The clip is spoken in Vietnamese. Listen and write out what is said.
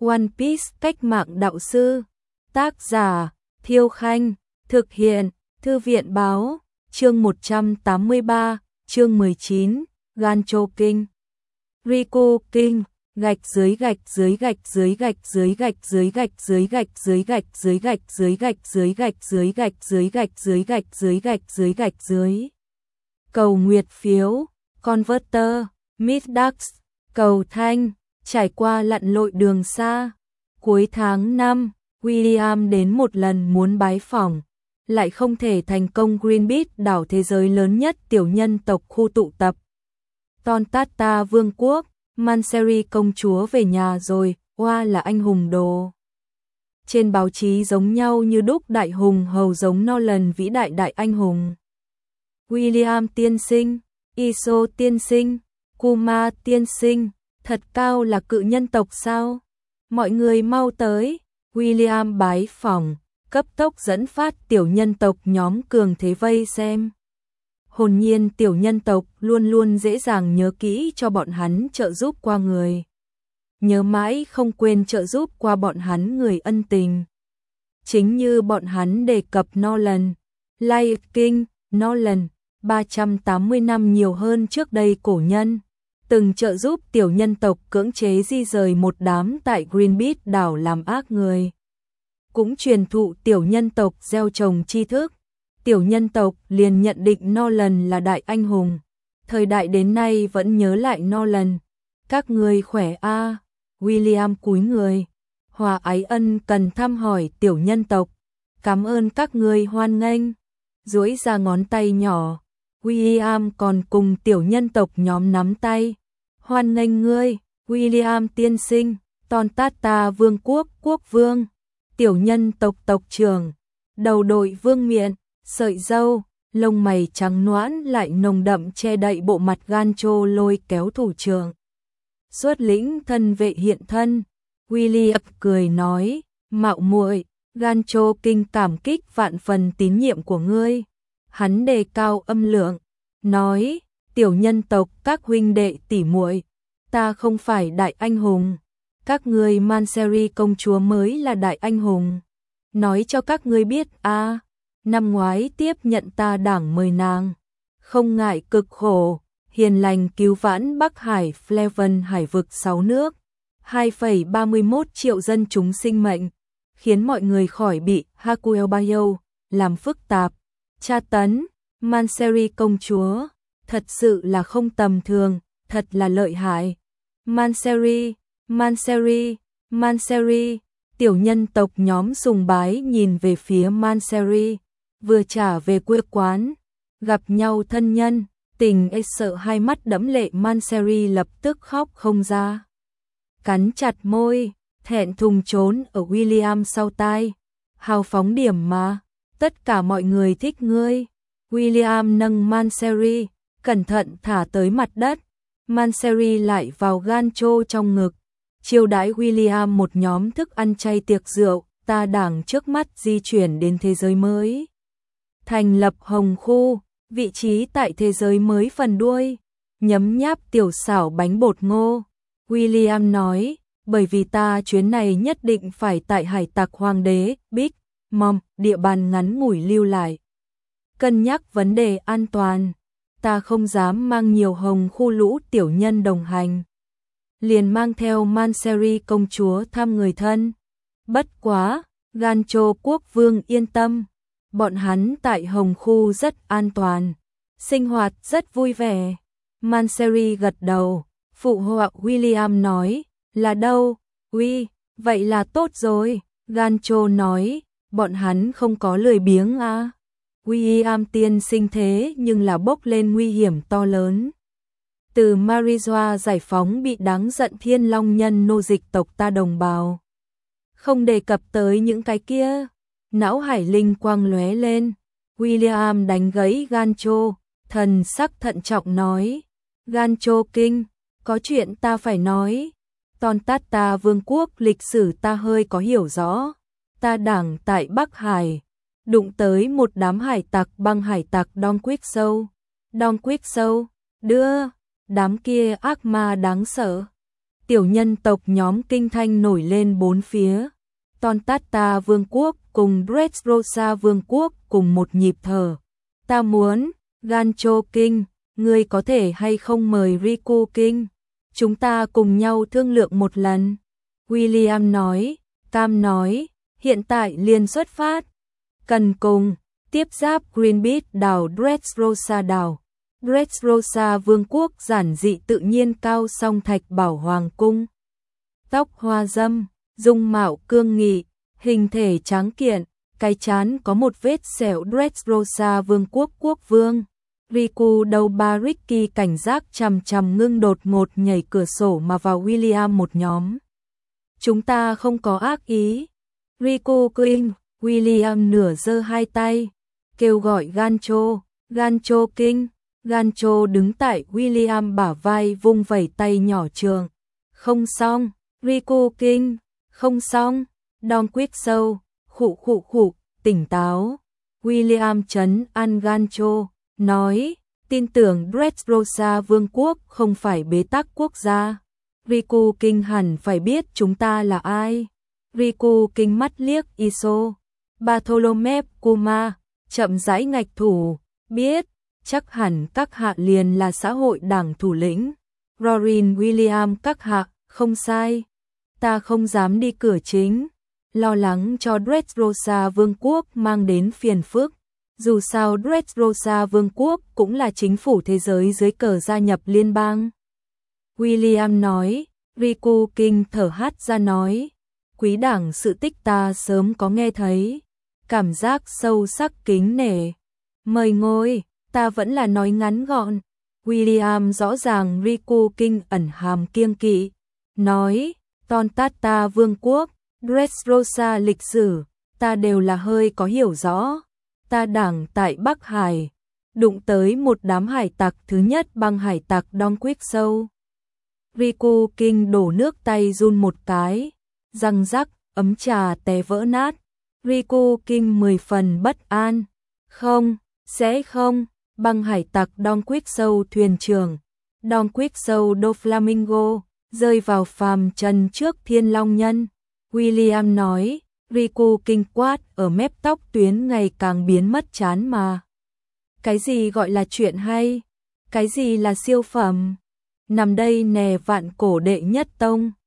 One Piece cách mạng đạo sư. Tác giả Thiêu Khanh. Thực hiện Thư viện báo. Chương 183, chương 19, Gancho King. Riku King, gạch dưới gạch dưới gạch dưới gạch dưới gạch dưới gạch dưới gạch dưới gạch dưới gạch dưới gạch dưới gạch dưới gạch dưới gạch dưới gạch dưới gạch dưới gạch dưới. Cầu nguyệt phiếu, Converter, Middax, cầu thanh, trải qua lặn lội đường xa. Cuối tháng 5, William đến một lần muốn bái phỏng, lại không thể thành công Green Beach, đảo thế giới lớn nhất tiểu nhân tộc khu tụ tập. Tontata Vương quốc, Manseri công chúa về nhà rồi, oa là anh hùng đồ. Trên báo chí giống nhau như đúc, đại hùng hầu giống Nolan vĩ đại đại anh hùng. William tiên sinh, Iso tiên sinh, Kuma tiên sinh, thật cao là cự nhân tộc sao? Mọi người mau tới. William bái phỏng, cấp tốc dẫn phát tiểu nhân tộc nhóm cường thế vây xem. Hồn nhiên tiểu nhân tộc luôn luôn dễ dàng nhớ kỹ cho bọn hắn trợ giúp qua người. Nhớ mãi không quên trợ giúp qua bọn hắn người ân tình. Chính như bọn hắn đề cập Nolan, Lion King, Nolan, 380 năm nhiều hơn trước đây cổ nhân, từng trợ giúp tiểu nhân tộc cưỡng chế di rời một đám tại Green Beach đảo làm ác người. Cũng truyền thụ tiểu nhân tộc gieo trồng tri thức. Tiểu nhân tộc liền nhận định Nolan là đại anh hùng. Thời đại đến nay vẫn nhớ lại Nolan. Các người khỏe a? William cúi người. Hòa ái ân cần thăm hỏi tiểu nhân tộc. Cảm ơn các người hoan nghênh. Duỗi ra ngón tay nhỏ. William còn cùng tiểu nhân tộc nhóm nắm tay. Hoan nghênh ngươi, William tiên sinh, Tontata Vương quốc quốc vương. Tiểu nhân tộc tộc trưởng, đầu đội vương miện, sợi râu, lông mày trắng nõn lại nồng đậm che đậy bộ mặt Gancho lôi kéo thủ trưởng. Xuất lĩnh thân vệ hiện thân, William cười nói, mạo muội, Gancho King cảm kích vạn phần tín nhiệm của ngươi. Hắn đề cao âm lượng, nói, tiểu nhân tộc các huynh đệ tỷ muội, ta không phải đại anh hùng. Các ngươi Manseri công chúa mới là đại anh hùng. Nói cho các ngươi biết a, năm ngoái tiếp nhận ta đảng mời nàng, không ngại cực khổ, hiền lành cứu vãn Bắc Hải Fleven hải vực 6 nước, 2,31 triệu dân chúng sinh mệnh, khiến mọi người khỏi bị Hakuelbayo làm phức tạp, tra tấn. Manseri công chúa, thật sự là không tầm thường, thật là lợi hại. Manseri, Manseri, Manseri, tiểu nhân tộc nhóm sùng bái nhìn về phía Manseri, vừa trả về quê quán, gặp nhau thân nhân, tình sợ hai mắt đẫm lệ. Manseri lập tức khóc không ra. Cắn chặt môi, thẹn thùng trốn ở William sau tai. Hào phóng điểm mà, tất cả mọi người thích ngươi. William nâng Manseri, cẩn thận thả tới mặt đất. Manseri lại vào Gancho trong ngực. Chiêu đãi William một nhóm thức ăn chay tiệc rượu, ta đảng trước mắt di chuyển đến thế giới mới. Thành lập Hồng Khu, vị trí tại thế giới mới phần đuôi, nhấm nháp tiểu xảo bánh bột ngô. William nói, bởi vì ta chuyến này nhất định phải tại hải tặc hoàng đế, Big Mom, địa bàn ngắn ngủi lưu lại. Cân nhắc vấn đề an toàn, ta không dám mang nhiều Hồng Khu lũ tiểu nhân đồng hành. Liền mang theo Manseri công chúa thăm người thân. Bất quá, Gancho quốc vương yên tâm, bọn hắn tại Hồng Khu rất an toàn, sinh hoạt rất vui vẻ. Manseri gật đầu, phụ họa. William nói, là đâu? Vậy là tốt rồi. Gancho nói, bọn hắn không có lười biếng à? William tiên sinh thế nhưng là bốc lên nguy hiểm to lớn. Từ Marijoa giải phóng bị đáng giận Thiên Long nhân nô dịch tộc ta đồng bào. Không đề cập tới những cái kia. Não hải linh quang lóe lên. William đánh gãy Gancho, thần sắc thận trọng nói. Gancho King, có chuyện ta phải nói. Tontata Vương quốc lịch sử ta hơi có hiểu rõ. Ta đảng tại Bắc Hải, đụng tới một đám hải tặc băng hải tặc Don Quixote. Đưa, đám kia ác ma đáng sợ. tiểu nhân tộc nhóm kinh thanh nổi lên bốn phía. Tontata vương quốc cùng Dressrosa vương quốc cùng một nhịp thở. Ta muốn, Gancho King, ngươi có thể hay không mời Riku King? Chúng ta cùng nhau thương lượng một lần. William nói, Cam nói, hiện tại liền xuất phát. Cần cùng, tiếp giáp Greenbeat đảo Dressrosa đảo. Dressrosa vương quốc giản dị tự nhiên cao song thạch bảo hoàng cung. Tóc hoa dâm, dung mạo cương nghị, hình thể tráng kiện, cái trán có một vết sẹo Dressrosa vương quốc quốc vương. Riku đầu ba Ricky cảnh giác chằm chằm ngưng đột ngột nhảy cửa sổ mà vào William một nhóm. Chúng ta không có ác ý. Riku King, William nửa giơ hai tay, kêu gọi Gancho, Gancho King. Gancho đứng tại William bả vai vung vẩy tay nhỏ trường. Không xong, Riku King, không xong. Don Quixote, khụ, tỉnh táo. William trấn an Gancho, nói, tin tưởng Dressrosa vương quốc không phải bế tắc quốc gia. Riku King hẳn phải biết chúng ta là ai. Riku King mắt liếc Iso. Bartholomew Kuma, chậm rãi ngạch thủ, biết, chắc hẳn các hạ liền là xã hội đảng thủ lĩnh. Rorin William các hạ, không sai. Ta không dám đi cửa chính, lo lắng cho Dressrosa vương quốc mang đến phiền phức. Dù sao Dressrosa vương quốc cũng là chính phủ thế giới dưới cờ gia nhập liên bang. William nói, Riku King thở hắt ra nói, quý đảng sự tích ta sớm có nghe thấy, cảm giác sâu sắc kính nể. Mời ngồi, ta vẫn là nói ngắn gọn. William rõ ràng Riku King ẩn hàm kiêng kỵ, nói, Tontata vương quốc, Dressrosa lịch sử, ta đều là hơi có hiểu rõ. Ta đảng tại Bắc Hải, đụng tới một đám hải tặc, thứ nhất băng hải tặc Don Quixote. Riku King đổ nước tay run một cái, răng rắc, ấm trà té vỡ nát. Riku King 10 phần bất an. Không, sẽ không, băng hải tặc Don Quixote thuyền trưởng. Don Quixote do Flamingo, rơi vào phàm trần trước Thiên Long Nhân. William nói, Riku King quát ở mép tóc tuyến ngày càng biến mất chán mà. Cái gì gọi là chuyện hay? Cái gì là siêu phẩm? Nằm đây nè vạn cổ đệ nhất tông.